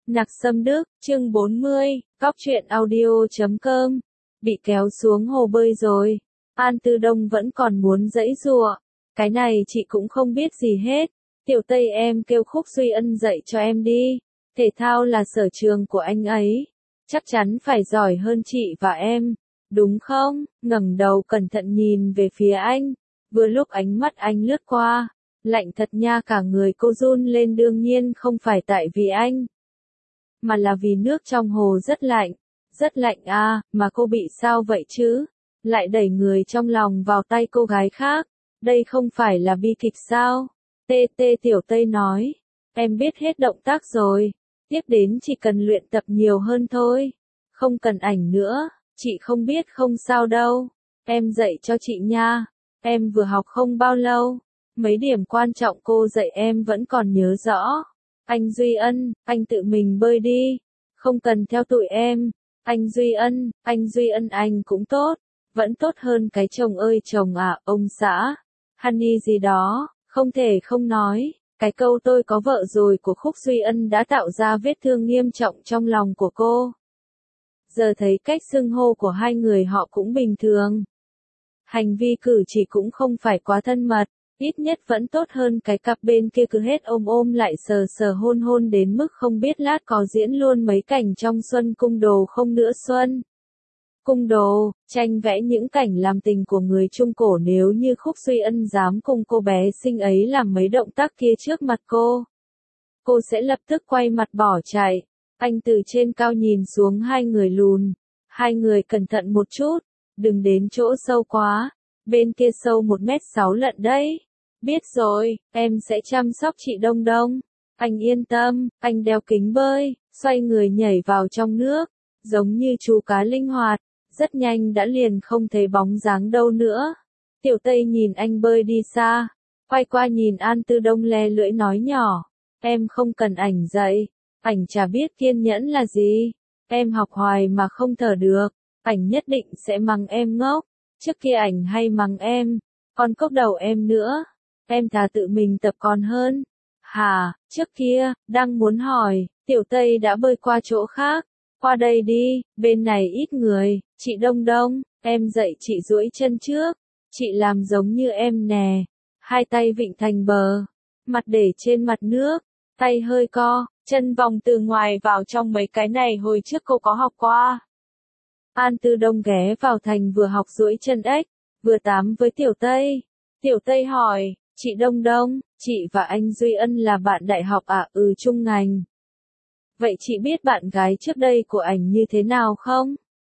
Nặc Sâm Đức, chương 40, Cóc truyện audio.com. Bị kéo xuống hồ bơi rồi. An Tư Đông vẫn còn muốn giãy giụa. Cái này chị cũng không biết gì hết. Tiểu Tây em kêu Khúc Duy Ân dạy cho em đi. Thể thao là sở trường của anh ấy. Chắc chắn phải giỏi hơn chị và em. Đúng không? Ngẩng đầu cẩn thận nhìn về phía anh. Vừa lúc ánh mắt anh lướt qua. Lạnh thật nha, cả người cô run lên, đương nhiên không phải tại vì anh, mà là vì nước trong hồ rất lạnh à, mà cô bị sao vậy chứ? Lại đẩy người trong lòng vào tay cô gái khác, đây không phải là bi kịch sao? Tiểu Tây nói, em biết hết động tác rồi, tiếp đến chỉ cần luyện tập nhiều hơn thôi, không cần ảnh nữa, chị không biết không sao đâu, em dạy cho chị nha, em vừa học không bao lâu, mấy điểm quan trọng cô dạy em vẫn còn nhớ rõ. Anh Duy Ân, anh tự mình bơi đi, không cần theo tụi em. Anh Duy Ân anh cũng tốt, vẫn tốt hơn cái chồng ơi chồng à, ông xã, honey gì đó, không thể không nói, cái câu tôi có vợ rồi của Khúc Duy Ân đã tạo ra vết thương nghiêm trọng trong lòng của cô. Giờ thấy cách xưng hô của hai người họ cũng bình thường. Hành vi cử chỉ cũng không phải quá thân mật. Ít nhất vẫn tốt hơn cái cặp bên kia cứ hết ôm lại sờ hôn đến mức không biết lát có diễn luôn mấy cảnh trong Xuân Cung Đồ không nữa. Xuân Cung Đồ, tranh vẽ những cảnh làm tình của người Trung Cổ, nếu như Khúc Duy Ân dám cùng cô bé xinh ấy làm mấy động tác kia trước mặt cô sẽ lập tức quay mặt bỏ chạy. Anh từ trên cao nhìn xuống hai người lùn. Hai người cẩn thận một chút, đừng đến chỗ sâu quá, bên kia sâu 1m6 lận đấy. Biết rồi, em sẽ chăm sóc chị Đông Đông. Anh yên tâm, anh đeo kính bơi, xoay người nhảy vào trong nước, giống như chú cá linh hoạt, rất nhanh đã liền không thấy bóng dáng đâu nữa. Tiểu Tây nhìn anh bơi đi xa, quay qua nhìn An Tư Đông le lưỡi nói nhỏ, em không cần ảnh dạy, ảnh chả biết kiên nhẫn là gì, em học hoài mà không thở được, ảnh nhất định sẽ mắng em ngốc, trước kia ảnh hay mắng em, còn cốc đầu em nữa. Em thà tự mình tập còn hơn. Hả, trước kia, đang muốn hỏi, Tiểu Tây đã bơi qua chỗ khác. Qua đây đi, bên này ít người, chị Đông Đông, em dạy chị duỗi chân trước. Chị làm giống như em nè. Hai tay vịn thành bờ, mặt để trên mặt nước, tay hơi co, chân vòng từ ngoài vào trong, mấy cái này hồi trước cô có học qua. An Tư Đông ghé vào thành vừa học duỗi chân ếch, vừa tám với Tiểu Tây. Tiểu Tây hỏi, chị Đông Đông, chị và anh Duy Ân là bạn đại học à? Ừ, chung ngành. Vậy chị biết bạn gái trước đây của ảnh như thế nào không?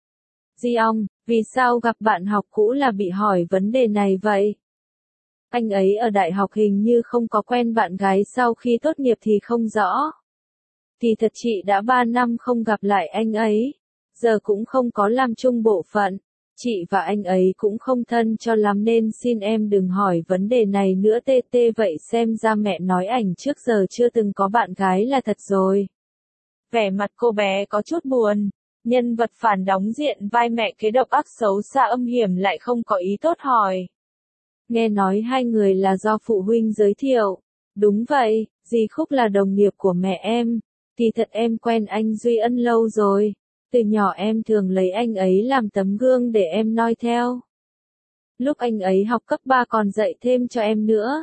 Di ong, vì sao gặp bạn học cũ là bị hỏi vấn đề này vậy? Anh ấy ở đại học hình như không có quen bạn gái sau khi tốt nghiệp thì không rõ. Thì thật chị đã 3 năm không gặp lại anh ấy, giờ cũng không có làm chung bộ phận. Chị và anh ấy cũng không thân cho lắm nên xin em đừng hỏi vấn đề này nữa. Vậy xem ra mẹ nói ảnh trước giờ chưa từng có bạn gái là thật rồi. Vẻ mặt cô bé có chút buồn. Nhân vật phản đóng diện vai mẹ kế độc ác xấu xa âm hiểm lại không có ý tốt hỏi. Nghe nói hai người là do phụ huynh giới thiệu. Đúng vậy, dì Khúc là đồng nghiệp của mẹ em. Thì thật em quen anh Duy Ân lâu rồi. Từ nhỏ em thường lấy anh ấy làm tấm gương để em noi theo. Lúc anh ấy học cấp 3 còn dạy thêm cho em nữa.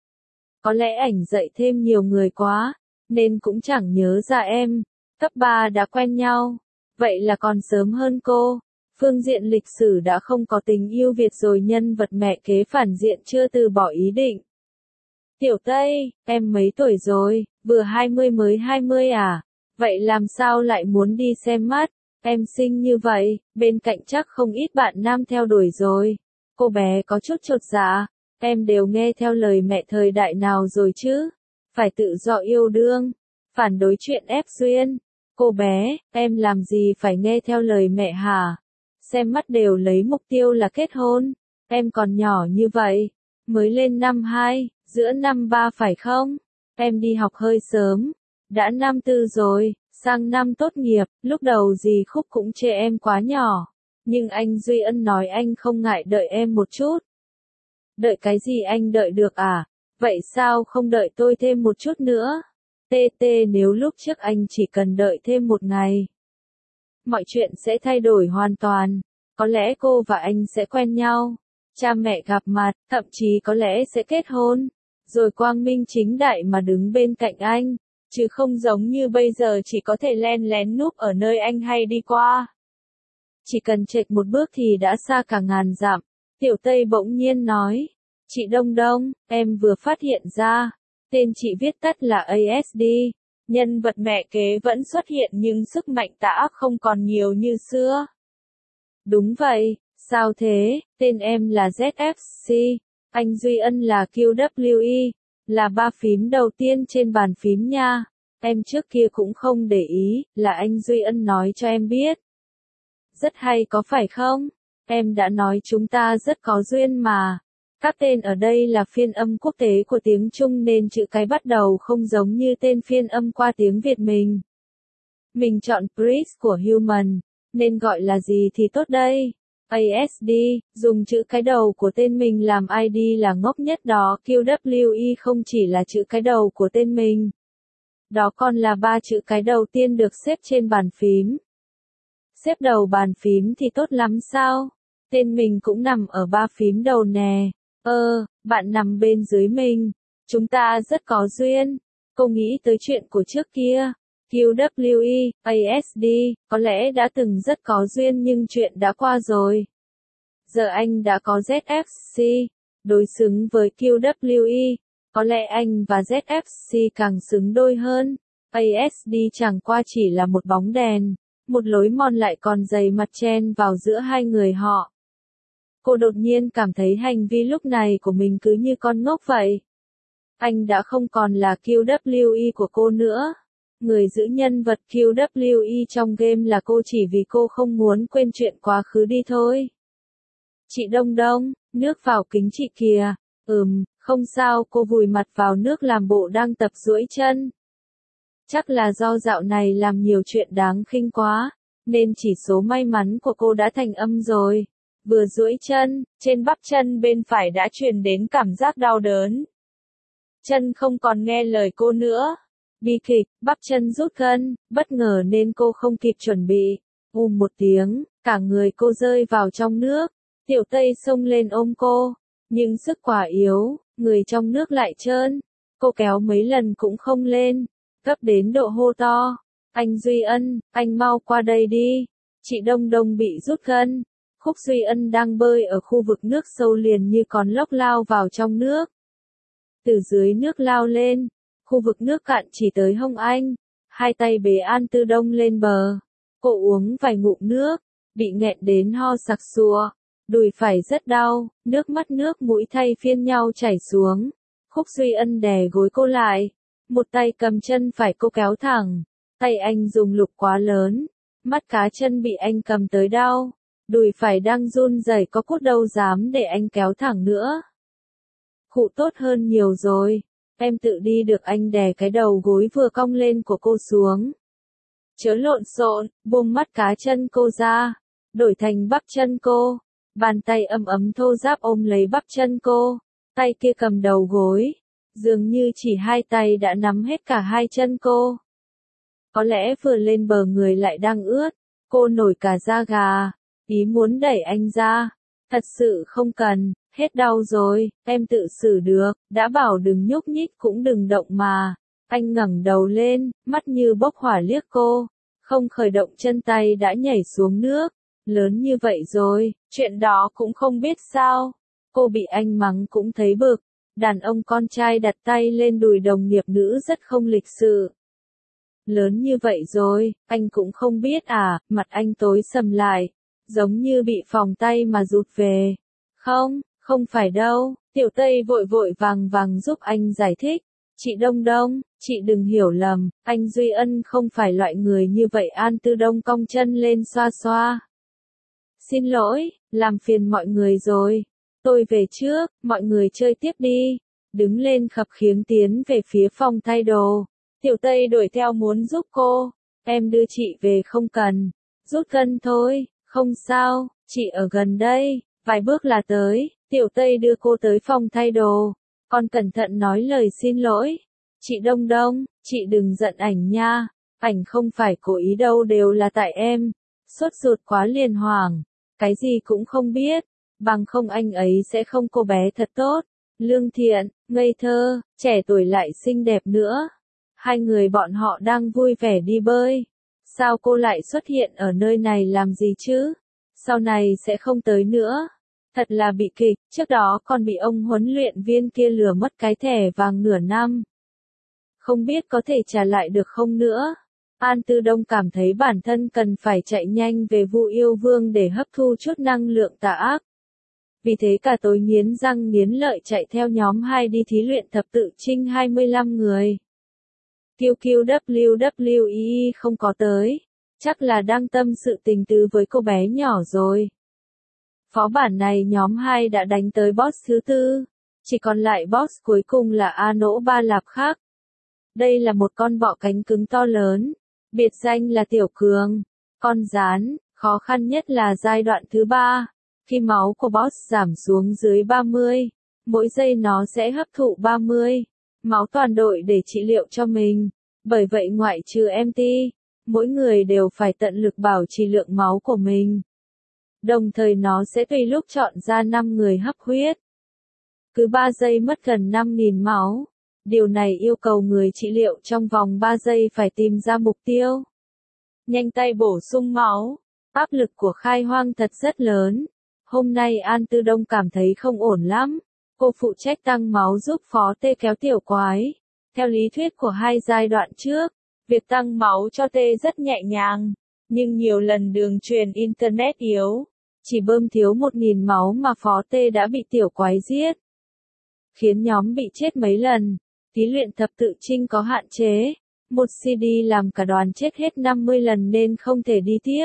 Có lẽ ảnh dạy thêm nhiều người quá, nên cũng chẳng nhớ ra em. Cấp 3 đã quen nhau, vậy là còn sớm hơn cô. Phương diện lịch sử đã không có tình yêu Việt rồi, nhân vật mẹ kế phản diện chưa từ bỏ ý định. Tiểu Tây, em mấy tuổi rồi? Vừa 20 mới 20 à? Vậy làm sao lại muốn đi xem mắt? Em xinh như vậy, bên cạnh chắc không ít bạn nam theo đuổi rồi. Cô bé có chút chột dạ. Em đều nghe theo lời mẹ thời đại nào rồi chứ? Phải tự do yêu đương. Phản đối chuyện ép duyên. Cô bé, em làm gì phải nghe theo lời mẹ hả? Xem mắt đều lấy mục tiêu là kết hôn. Em còn nhỏ như vậy. Mới lên năm 2, giữa năm 3 phải không? Em đi học hơi sớm. Đã năm 4 rồi. Sang năm tốt nghiệp, lúc đầu dì Khúc cũng chê em quá nhỏ. Nhưng anh Duy Ân nói anh không ngại đợi em một chút. Đợi cái gì anh đợi được à? Vậy sao không đợi tôi thêm một chút nữa? TT nếu lúc trước anh chỉ cần đợi thêm một ngày, mọi chuyện sẽ thay đổi hoàn toàn. Có lẽ cô và anh sẽ quen nhau, cha mẹ gặp mặt, thậm chí có lẽ sẽ kết hôn, rồi quang minh chính đại mà đứng bên cạnh anh, chứ không giống như bây giờ chỉ có thể len lén núp ở nơi anh hay đi qua. Chỉ cần chệch một bước thì đã xa cả ngàn dặm. Tiểu Tây bỗng nhiên nói, chị Đông Đông, em vừa phát hiện ra, tên chị viết tắt là ASD, nhân vật mẹ kế vẫn xuất hiện nhưng sức mạnh đã không còn nhiều như xưa. Đúng vậy, sao thế, tên em là ZFC, anh Duy Ân là QWE, là ba phím đầu tiên trên bàn phím nha. Em trước kia cũng không để ý, là anh Duy Ân nói cho em biết. Rất hay có phải không? Em đã nói chúng ta rất có duyên mà. Các tên ở đây là phiên âm quốc tế của tiếng Trung nên chữ cái bắt đầu không giống như tên phiên âm qua tiếng Việt mình. Mình chọn Prince của Human, nên gọi là gì thì tốt đây? ASD, dùng chữ cái đầu của tên mình làm ID là ngốc nhất đó. QWE không chỉ là chữ cái đầu của tên mình. Đó còn là ba chữ cái đầu tiên được xếp trên bàn phím. Xếp đầu bàn phím thì tốt lắm sao? Tên mình cũng nằm ở ba phím đầu nè. Bạn nằm bên dưới mình. Chúng ta rất có duyên. Cô nghĩ tới chuyện của trước kia. QWE, ASD, có lẽ đã từng rất có duyên nhưng chuyện đã qua rồi. Giờ anh đã có ZFC, đối xứng với QWE. Có lẽ anh và ZFC càng xứng đôi hơn. ASD chẳng qua chỉ là một bóng đèn, một lối mòn lại còn dày mặt chen vào giữa hai người họ. Cô đột nhiên cảm thấy hành vi lúc này của mình cứ như con ngốc vậy. Anh đã không còn là QWE của cô nữa. Người giữ nhân vật QWE trong game là cô chỉ vì cô không muốn quên chuyện quá khứ đi thôi. Chị Đông Đông, nước vào kính chị kìa. Không sao, cô vùi mặt vào nước làm bộ đang tập duỗi chân. Chắc là do dạo này làm nhiều chuyện đáng khinh quá, nên chỉ số may mắn của cô đã thành âm rồi. Vừa duỗi chân, trên bắp chân bên phải đã truyền đến cảm giác đau đớn. Chân không còn nghe lời cô nữa. Bi kịch, bắp chân rút gân, bất ngờ nên cô không kịp chuẩn bị. Một tiếng, cả người cô rơi vào trong nước. Tiểu Tây xông lên ôm cô, nhưng sức quá yếu, người trong nước lại trơn. Cô kéo mấy lần cũng không lên, gấp đến độ hô to. Anh Duy Ân, anh mau qua đây đi. Chị Đông Đông bị rút gân. Khúc Duy Ân đang bơi ở khu vực nước sâu liền như con lốc lao vào trong nước. Từ dưới nước lao lên, khu vực nước cạn chỉ tới hông anh. Hai tay bế An Tư Đông lên bờ. Cô uống vài ngụm nước, bị nghẹn đến ho sặc sụa. Đùi phải rất đau, nước mắt nước mũi thay phiên nhau chảy xuống. Khúc Duy Ân đè gối cô lại. Một tay cầm chân phải cô kéo thẳng. Tay anh dùng lực quá lớn. Mắt cá chân bị anh cầm tới đau. Đùi phải đang run rẩy có cốt đâu dám để anh kéo thẳng nữa. Khụ tốt hơn nhiều rồi. Em tự đi được, anh đè cái đầu gối vừa cong lên của cô xuống. Chớ lộn xộn, buông mắt cá chân cô ra. Đổi thành bắp chân cô. Bàn tay ấm ấm thô ráp ôm lấy bắp chân cô. Tay kia cầm đầu gối. Dường như chỉ hai tay đã nắm hết cả hai chân cô. Có lẽ vừa lên bờ người lại đang ướt. Cô nổi cả da gà. Ý muốn đẩy anh ra. Thật sự không cần, hết đau rồi, em tự xử được, đã bảo đừng nhúc nhích cũng đừng động mà. Anh ngẩng đầu lên, mắt như bốc hỏa liếc cô. Không khởi động chân tay đã nhảy xuống nước. Lớn như vậy rồi, chuyện đó cũng không biết sao. Cô bị anh mắng cũng thấy bực. Đàn ông con trai đặt tay lên đùi đồng nghiệp nữ rất không lịch sự. Lớn như vậy rồi, anh cũng không biết à, mặt anh tối sầm lại. Giống như bị phòng tay mà rụt về. Không phải đâu, Tiểu Tây vội vội vàng giúp anh giải thích. Chị Đông Đông, chị đừng hiểu lầm, anh Duy Ân không phải loại người như vậy. An Tư Đông cong chân lên xoa xoa. Xin lỗi, làm phiền mọi người rồi. Tôi về trước, mọi người chơi tiếp đi. Đứng lên khập khiễng tiến về phía phòng thay đồ. Tiểu Tây đuổi theo muốn giúp cô. Em đưa chị về không cần. Rút gân thôi, không sao, chị ở gần đây. Vài bước là tới. Tiểu Tây đưa cô tới phòng thay đồ. Còn cẩn thận nói lời xin lỗi. Chị Đông Đông, Chị đừng giận ảnh nha, ảnh không phải cố ý đâu, đều là tại em. Sốt ruột quá liền hoảng, cái gì cũng không biết, bằng không anh ấy sẽ không, cô bé thật tốt, lương thiện, ngây thơ, trẻ tuổi lại xinh đẹp nữa. Hai người bọn họ đang vui vẻ đi bơi. Sao cô lại xuất hiện ở nơi này làm gì chứ? Sau này sẽ không tới nữa. Thật là bị kịch, trước đó còn bị ông huấn luyện viên kia lừa mất cái thẻ vàng nửa năm. Không biết có thể trả lại được không nữa. An Tư Đông cảm thấy bản thân cần phải chạy nhanh về Vu Yêu Vương để hấp thu chút năng lượng tà ác. Vì thế cả tối nghiến răng nghiến lợi chạy theo nhóm 2 đi thí luyện thập tự chinh 25 người. QQWWEE không có tới, chắc là đang tâm sự tình tứ với cô bé nhỏ rồi. Phó bản này nhóm 2 đã đánh tới boss thứ 4, chỉ còn lại boss cuối cùng là A Nỗ Ba Lạp khác. Đây là một con bọ cánh cứng to lớn, biệt danh là Tiểu Cường, con rán, khó khăn nhất là giai đoạn thứ 3, khi máu của boss giảm xuống dưới 30, mỗi giây nó sẽ hấp thụ 30 máu toàn đội để trị liệu cho mình, bởi vậy ngoại trừ MT, mỗi người đều phải tận lực bảo trì lượng máu của mình. Đồng thời nó sẽ tùy lúc chọn ra 5 người hấp huyết. Cứ 3 giây mất gần 5.000 máu. Điều này yêu cầu người trị liệu trong vòng 3 giây phải tìm ra mục tiêu. Nhanh tay bổ sung máu. Áp lực của khai hoang thật rất lớn. Hôm nay An Tư Đông cảm thấy không ổn lắm. Cô phụ trách tăng máu giúp Phó Tê kéo tiểu quái. Theo lý thuyết của 2 giai đoạn trước, việc tăng máu cho Tê rất nhẹ nhàng. Nhưng nhiều lần đường truyền Internet yếu. Chỉ bơm thiếu 1.000 máu mà Phó Tê đã bị tiểu quái giết. Khiến nhóm bị chết mấy lần. Thí luyện thập tự chinh có hạn chế. Một CD làm cả đoàn chết hết 50 lần nên không thể đi tiếp.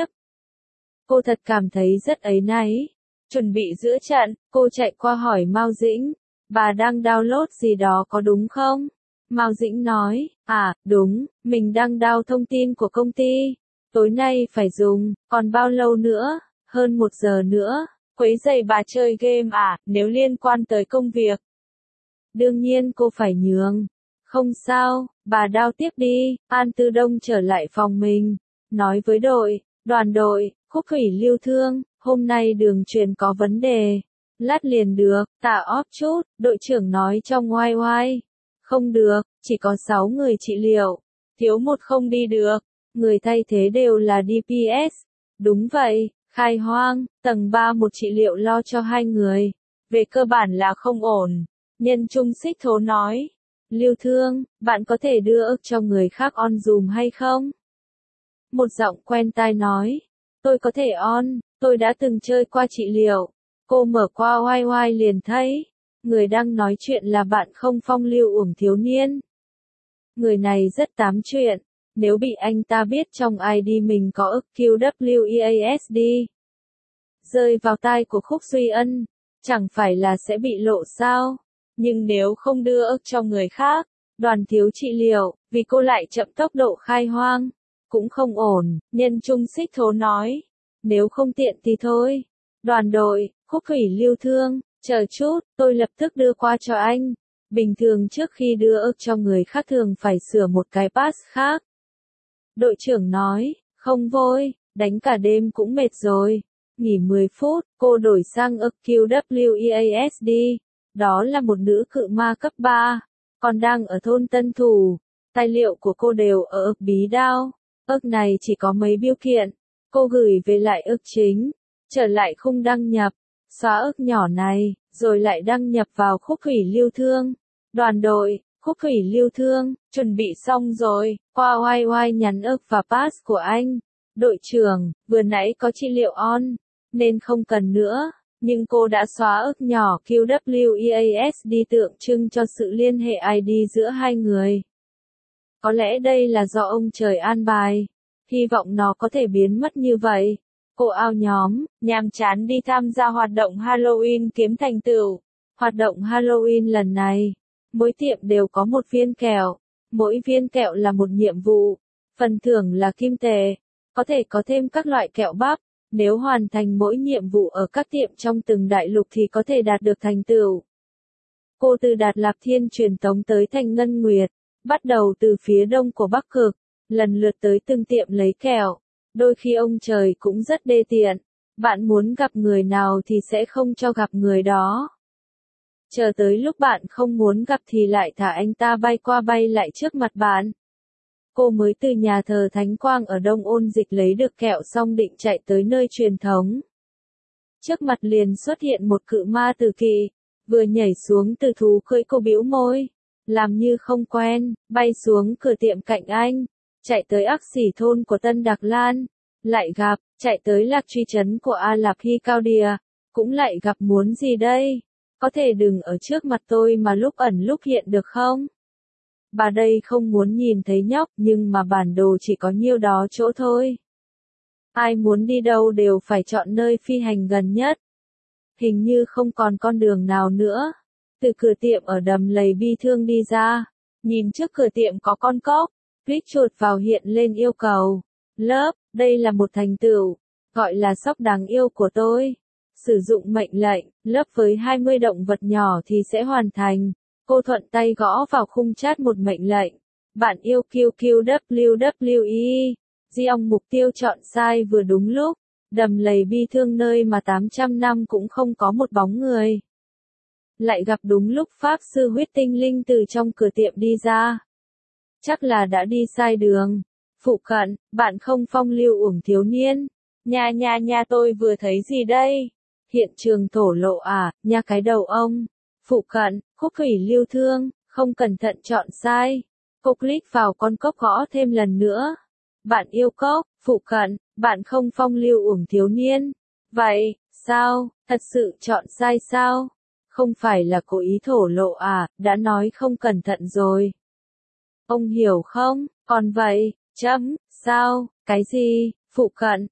Cô thật cảm thấy rất áy náy. Chuẩn bị giữa trận, cô chạy qua hỏi Mao Dĩnh. Bà đang download gì đó có đúng không? Mao Dĩnh nói, đúng, mình đang download thông tin của công ty. Tối nay phải dùng, còn bao lâu nữa? Hơn 1 giờ nữa. Quấy rầy bà chơi game nếu liên quan tới công việc. Đương nhiên cô phải nhường. Không sao, bà đao tiếp đi. An Tư Đông trở lại phòng mình. Nói với đoàn đội, Khúc Thủy Lưu Thương, hôm nay đường truyền có vấn đề. Lát liền được, tạ off chút, đội trưởng nói trong oai oai. Không được, chỉ có 6 người trị liệu. Thiếu một không đi được. Người thay thế đều là DPS. Đúng vậy, khai hoang, tầng 3 một trị liệu lo cho 2 người. Về cơ bản là không ổn. Nhân Trung Xích Thố nói. Lưu Thương, bạn có thể đưa ức cho người khác on dùm hay không? Một giọng quen tai nói. Tôi có thể on, tôi đã từng chơi qua trị liệu. Cô mở qua oai oai liền thấy. Người đang nói chuyện là bạn không Phong Lưu Uổng thiếu niên. Người này rất tám chuyện. Nếu bị anh ta biết trong ID mình có ức QWEASD rơi vào tai của Khúc Duy Ân, chẳng phải là sẽ bị lộ sao? Nhưng nếu không đưa ức cho người khác, đoàn thiếu trị liệu, vì cô lại chậm tốc độ khai hoang, cũng không ổn, Nhân Trung Xích Thố nói. Nếu không tiện thì thôi. Đoàn đội, Khúc Thủy Lưu Thương, chờ chút, tôi lập tức đưa qua cho anh. Bình thường trước khi đưa ức cho người khác thường phải sửa một cái pass khác. Đội trưởng nói, không vội, đánh cả đêm cũng mệt rồi. Nghỉ 10 phút, cô đổi sang ức QWEASD. Đó là một nữ cự ma cấp 3, còn đang ở thôn Tân Thủ. Tài liệu của cô đều ở ức bí đao. Ức này chỉ có mấy biêu kiện. Cô gửi về lại ức chính, trở lại khung đăng nhập, xóa ức nhỏ này, rồi lại đăng nhập vào Khúc Thủy Lưu Thương. Đoàn đội, Khúc Thủy Lưu Thương, chuẩn bị xong rồi, qua oai oai nhắn ức và pass của anh. Đội trưởng, vừa nãy có trị liệu on, nên không cần nữa. Nhưng cô đã xóa ức nhỏ QWEASD tượng trưng cho sự liên hệ ID giữa hai người. Có lẽ đây là do ông trời an bài. Hy vọng nó có thể biến mất như vậy. Cô ao nhóm, nhàm chán đi tham gia hoạt động Halloween kiếm thành tựu. Hoạt động Halloween lần này, mỗi tiệm đều có một viên kẹo. Mỗi viên kẹo là một nhiệm vụ. Phần thưởng là kim tệ. Có thể có thêm các loại kẹo bắp. Nếu hoàn thành mỗi nhiệm vụ ở các tiệm trong từng đại lục thì có thể đạt được thành tựu. Cô từ Đạt Lạp Thiên truyền tống tới thành Ngân Nguyệt. bắt đầu từ phía đông của Bắc Cực, lần lượt tới từng tiệm lấy kẹo. Đôi khi ông trời cũng rất đê tiện, bạn muốn gặp người nào thì sẽ không cho gặp người đó. Chờ tới lúc bạn không muốn gặp thì lại thả anh ta bay qua bay lại trước mặt bạn. Cô mới từ nhà thờ Thánh Quang ở Đông Ôn Dịch lấy được kẹo xong định chạy tới nơi truyền thống. Trước mặt liền xuất hiện một cự ma tử kỵ, vừa nhảy xuống từ thú cưỡi cô bĩu môi, làm như không quen, bay xuống cửa tiệm cạnh anh, chạy tới Ác Xỉ thôn của Tân Đạc Lan, lại gặp, chạy tới Lạc Truy trấn của A Lạp Hy Cao Đìa, cũng lại gặp muốn gì đây? Có thể đừng ở trước mặt tôi mà lúc ẩn lúc hiện được không? Bà đây không muốn nhìn thấy nhóc nhưng mà bản đồ chỉ có nhiêu đó chỗ thôi. Ai muốn đi đâu đều phải chọn nơi phi hành gần nhất. Hình như không còn con đường nào nữa. Từ cửa tiệm ở đầm lầy bi thương đi ra. Nhìn trước cửa tiệm có con cóc. Click chuột vào hiện lên yêu cầu. Lớp, đây là một thành tựu. Gọi là sóc đáng yêu của tôi. Sử dụng mệnh lệnh, lớp với 20 động vật nhỏ thì sẽ hoàn thành. Cô thuận tay gõ vào khung chat một mệnh lệnh. Bạn yêu QQWWE. Di ông mục tiêu chọn sai vừa đúng lúc. Đầm lầy bi thương nơi mà 800 năm cũng không có một bóng người. Lại gặp đúng lúc Pháp sư huyết tinh linh từ trong cửa tiệm đi ra. Chắc là đã đi sai đường. Phụ cận, bạn không phong lưu uổng thiếu niên. Nha tôi vừa thấy gì đây? Hiện trường thổ lộ à, nha cái đầu ông. Phụ cận, khúc thủy lưu thương, không cẩn thận chọn sai. Cô click vào con cốc gõ thêm lần nữa. Bạn yêu cốc, phụ cận, bạn không phong lưu uổng thiếu niên. Vậy, sao, thật sự chọn sai sao? Không phải là cố ý thổ lộ à, đã nói không cẩn thận rồi. Ông hiểu không, còn vậy, sao, cái gì, phụ cận,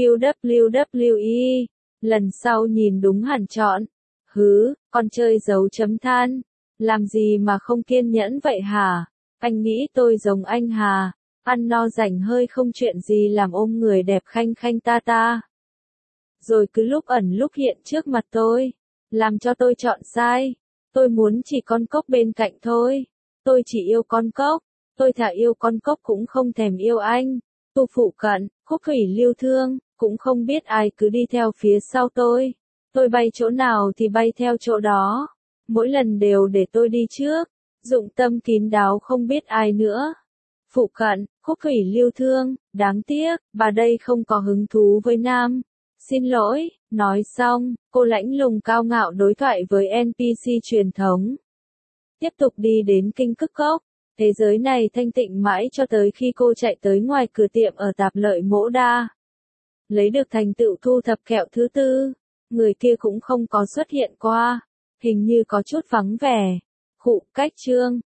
QQWWE. Lần sau nhìn đúng hẳn chọn. Con chơi dấu chấm than. Làm gì mà không kiên nhẫn vậy hả? Anh nghĩ tôi giống anh hà. Ăn no rảnh hơi không chuyện gì làm ôm người đẹp khanh khanh ta. Rồi cứ lúc ẩn lúc hiện trước mặt tôi. Làm cho tôi chọn sai. Tôi muốn chỉ con cốc bên cạnh thôi. Tôi chỉ yêu con cốc. Tôi thà yêu con cốc cũng không thèm yêu anh. Tu phụ cận, khúc thủy lưu thương, cũng không biết ai cứ đi theo phía sau tôi. Tôi bay chỗ nào thì bay theo chỗ đó. Mỗi lần đều để tôi đi trước. Dụng tâm kín đáo không biết ai nữa. Phụ cận, khúc thủy lưu thương, đáng tiếc, bà đây không có hứng thú với nam. Xin lỗi, nói xong, cô lãnh lùng cao ngạo đối thoại với NPC truyền thống. Tiếp tục đi đến kinh Cức Cốc. Thế giới này thanh tịnh mãi cho tới khi cô chạy tới ngoài cửa tiệm ở tạp lợi Mỗ Đa. Lấy được thành tựu thu thập kẹo thứ tư. Người kia cũng không có xuất hiện qua. Hình như có chút vắng vẻ. Khụ, cách chương.